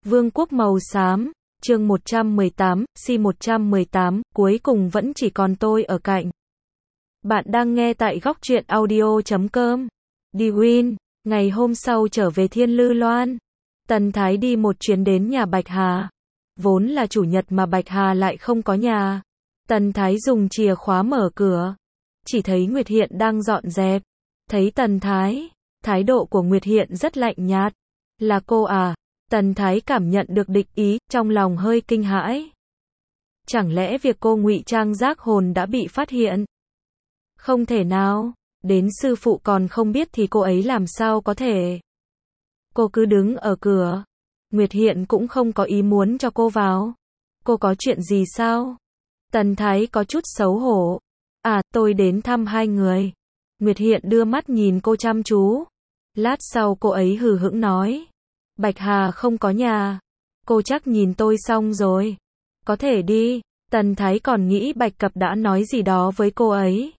Vương quốc màu xám, chương 118, C118, cuối cùng vẫn chỉ còn tôi ở cạnh. Bạn đang nghe tại góc truyện audio.com. Đi Win, ngày hôm sau trở về Thiên Lư Loan. Tần Thái đi một chuyến đến nhà Bạch Hà. Vốn là chủ nhật mà Bạch Hà lại không có nhà. Tần Thái dùng chìa khóa mở cửa. Chỉ thấy Nguyệt Hiện đang dọn dẹp. Thấy Tần Thái, thái độ của Nguyệt Hiện rất lạnh nhạt. Là cô à? Tần Thái cảm nhận được địch ý, trong lòng hơi kinh hãi. Chẳng lẽ việc cô ngụy trang giác hồn đã bị phát hiện? Không thể nào, đến sư phụ còn không biết thì cô ấy làm sao có thể. Cô cứ đứng ở cửa. Nguyệt Hiện cũng không có ý muốn cho cô vào. Cô có chuyện gì sao? Tần Thái có chút xấu hổ. À, tôi đến thăm hai người. Nguyệt Hiện đưa mắt nhìn cô chăm chú. Lát sau cô ấy hừ hững nói. Bạch Hà không có nhà. Cô chắc nhìn tôi xong rồi. Có thể đi. Tần Thái còn nghĩ Bạch Cập đã nói gì đó với cô ấy.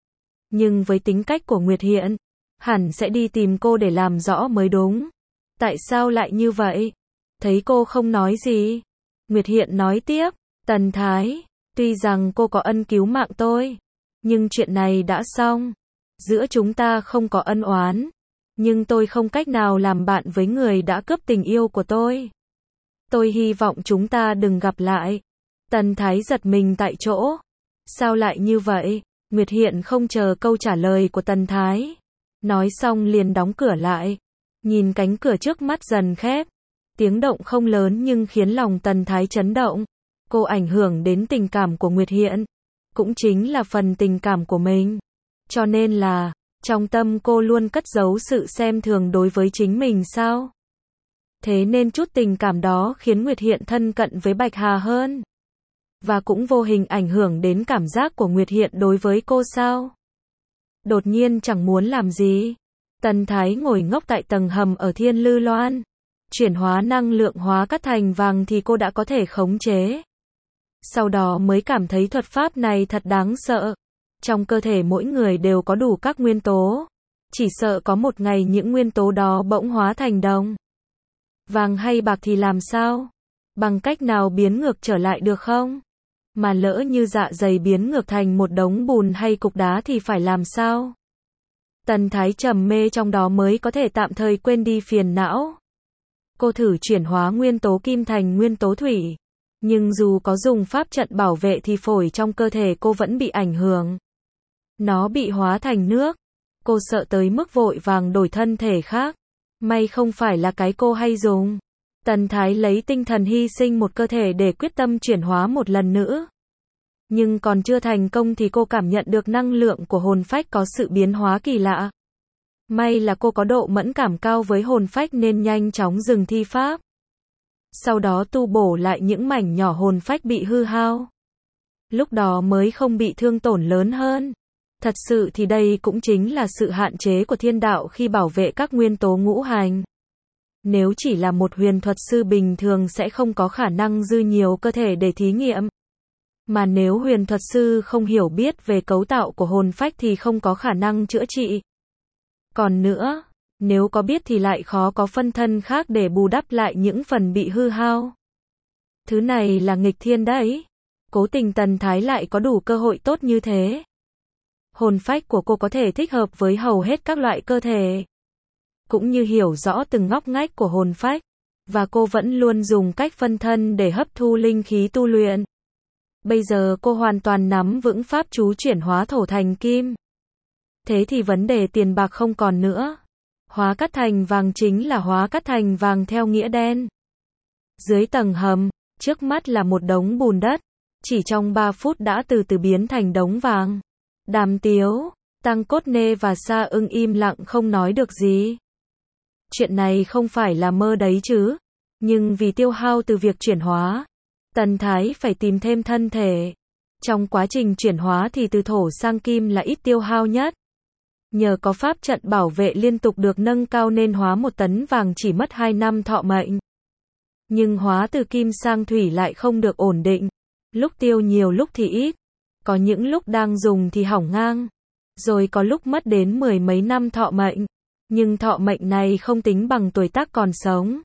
Nhưng với tính cách của Nguyệt Hiện, hẳn sẽ đi tìm cô để làm rõ mới đúng. Tại sao lại như vậy? Thấy cô không nói gì. Nguyệt Hiện nói tiếp. Tần Thái, tuy rằng cô có ân cứu mạng tôi, nhưng chuyện này đã xong. Giữa chúng ta không có ân oán. Nhưng tôi không cách nào làm bạn với người đã cướp tình yêu của tôi. Tôi hy vọng chúng ta đừng gặp lại. Tần Thái giật mình tại chỗ. Sao lại như vậy? Nguyệt Hiện không chờ câu trả lời của Tần Thái. Nói xong liền đóng cửa lại. Nhìn cánh cửa trước mắt dần khép. Tiếng động không lớn nhưng khiến lòng Tần Thái chấn động. Cô ảnh hưởng đến tình cảm của Nguyệt Hiện. Cũng chính là phần tình cảm của mình. Cho nên là, trong tâm cô luôn cất giấu sự xem thường đối với chính mình sao? Thế nên chút tình cảm đó khiến Nguyệt Hiện thân cận với Bạch Hà hơn. Và cũng vô hình ảnh hưởng đến cảm giác của Nguyệt Hiện đối với cô sao? Đột nhiên chẳng muốn làm gì. Tần Thái ngồi ngốc tại tầng hầm ở Thiên Lư Loan. Chuyển hóa năng lượng hóa cát thành vàng thì cô đã có thể khống chế. Sau đó mới cảm thấy thuật pháp này thật đáng sợ. Trong cơ thể mỗi người đều có đủ các nguyên tố. Chỉ sợ có một ngày những nguyên tố đó bỗng hóa thành đồng. Vàng hay bạc thì làm sao? Bằng cách nào biến ngược trở lại được không? Mà lỡ như dạ dày biến ngược thành một đống bùn hay cục đá thì phải làm sao? Tần Thái trầm mê trong đó mới có thể tạm thời quên đi phiền não. Cô thử chuyển hóa nguyên tố kim thành nguyên tố thủy. Nhưng dù có dùng pháp trận bảo vệ thì phổi trong cơ thể cô vẫn bị ảnh hưởng. Nó bị hóa thành nước. Cô sợ tới mức vội vàng đổi thân thể khác. May không phải là cái cô hay dùng. Tần Thái lấy tinh thần hy sinh một cơ thể để quyết tâm chuyển hóa một lần nữa. Nhưng còn chưa thành công thì cô cảm nhận được năng lượng của hồn phách có sự biến hóa kỳ lạ. May là cô có độ mẫn cảm cao với hồn phách nên nhanh chóng dừng thi pháp. Sau đó tu bổ lại những mảnh nhỏ hồn phách bị hư hao. Lúc đó mới không bị thương tổn lớn hơn. Thật sự thì đây cũng chính là sự hạn chế của thiên đạo khi bảo vệ các nguyên tố ngũ hành. Nếu chỉ là một huyền thuật sư bình thường sẽ không có khả năng dư nhiều cơ thể để thí nghiệm. Mà nếu huyền thuật sư không hiểu biết về cấu tạo của hồn phách thì không có khả năng chữa trị. Còn nữa, nếu có biết thì lại khó có phân thân khác để bù đắp lại những phần bị hư hao. Thứ này là nghịch thiên đấy. Cố tình Tần Thái lại có đủ cơ hội tốt như thế. Hồn phách của cô có thể thích hợp với hầu hết các loại cơ thể. Cũng như hiểu rõ từng ngóc ngách của hồn phách. Và cô vẫn luôn dùng cách phân thân để hấp thu linh khí tu luyện. Bây giờ cô hoàn toàn nắm vững pháp chú chuyển hóa thổ thành kim. Thế thì vấn đề tiền bạc không còn nữa. Hóa cát thành vàng chính là hóa cát thành vàng theo nghĩa đen. Dưới tầng hầm, trước mắt là một đống bùn đất. Chỉ trong 3 phút đã từ từ biến thành đống vàng. Đàm Tiếu, Tăng Cốt Nê và Sa Ưng im lặng không nói được gì. Chuyện này không phải là mơ đấy chứ. Nhưng vì tiêu hao từ việc chuyển hóa, Tần Thái phải tìm thêm thân thể. Trong quá trình chuyển hóa thì từ thổ sang kim là ít tiêu hao nhất. Nhờ có pháp trận bảo vệ liên tục được nâng cao nên hóa 1 tấn vàng chỉ mất 2 năm thọ mệnh. Nhưng hóa từ kim sang thủy lại không được ổn định. Lúc tiêu nhiều lúc thì ít. Có những lúc đang dùng thì hỏng ngang. Rồi có lúc mất đến 10 mấy năm thọ mệnh. Nhưng thọ mệnh này không tính bằng tuổi tác còn sống.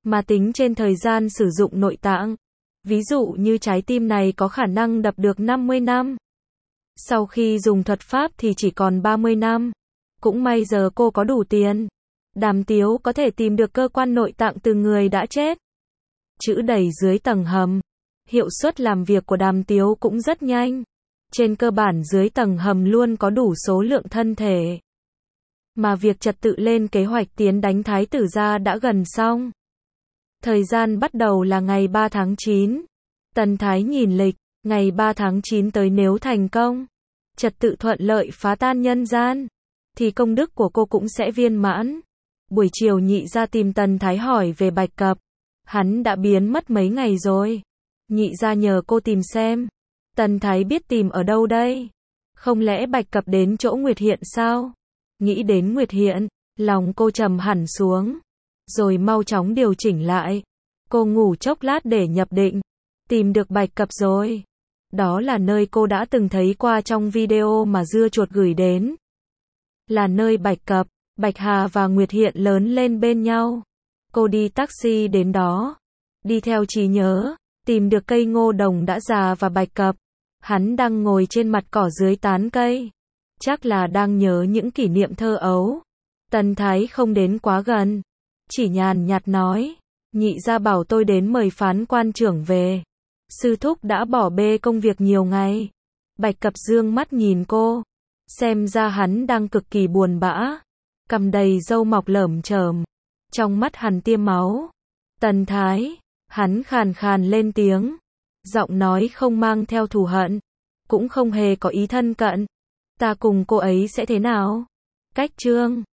mà tính trên thời gian sử dụng nội tạng. Ví dụ như trái tim này có khả năng đập được 50 năm. Sau khi dùng thuật pháp thì chỉ còn 30 năm. Cũng may giờ cô có đủ tiền. Đàm Tiếu có thể tìm được cơ quan nội tạng từ người đã chết. Chữ đầy dưới tầng hầm. Hiệu suất làm việc của Đàm Tiếu cũng rất nhanh. Trên cơ bản dưới tầng hầm luôn có đủ số lượng thân thể. Mà việc trật tự lên kế hoạch tiến đánh Thái tử gia đã gần xong. Thời gian bắt đầu là ngày 3 tháng 9. Tần Thái nhìn lịch, ngày 3 tháng 9 tới nếu thành công, trật tự thuận lợi phá tan nhân gian, thì công đức của cô cũng sẽ viên mãn. Buổi chiều nhị ra tìm Tần Thái hỏi về Bạch Cập. Hắn đã biến mất mấy ngày rồi. Nhị ra nhờ cô tìm xem. Tần Thái biết tìm ở đâu đây? Không lẽ Bạch Cập đến chỗ Nguyệt Hiện sao? Nghĩ đến Nguyệt Hiện, lòng cô trầm hẳn xuống. Rồi mau chóng điều chỉnh lại. Cô ngủ chốc lát để nhập định. Tìm được Bạch Cập rồi. Đó là nơi cô đã từng thấy qua trong video mà dưa chuột gửi đến. Là nơi Bạch Cập, Bạch Hà và Nguyệt Hiện lớn lên bên nhau. Cô đi taxi đến đó. Đi theo trí nhớ, tìm được cây ngô đồng đã già và Bạch Cập. Hắn đang ngồi trên mặt cỏ dưới tán cây. Chắc là đang nhớ những kỷ niệm thơ ấu. Tần Thái không đến quá gần. Chỉ nhàn nhạt nói. Nhị ra bảo tôi đến mời phán quan trưởng về. Sư thúc đã bỏ bê công việc nhiều ngày. Bạch Cập dương mắt nhìn cô. Xem ra hắn đang cực kỳ buồn bã. Cằm đầy râu mọc lởm chởm. Trong mắt hắn tiêm máu. Tần Thái. Hắn khàn khàn lên tiếng. Giọng nói không mang theo thù hận. Cũng không hề có ý thân cận. Ta cùng cô ấy sẽ thế nào? Cách chương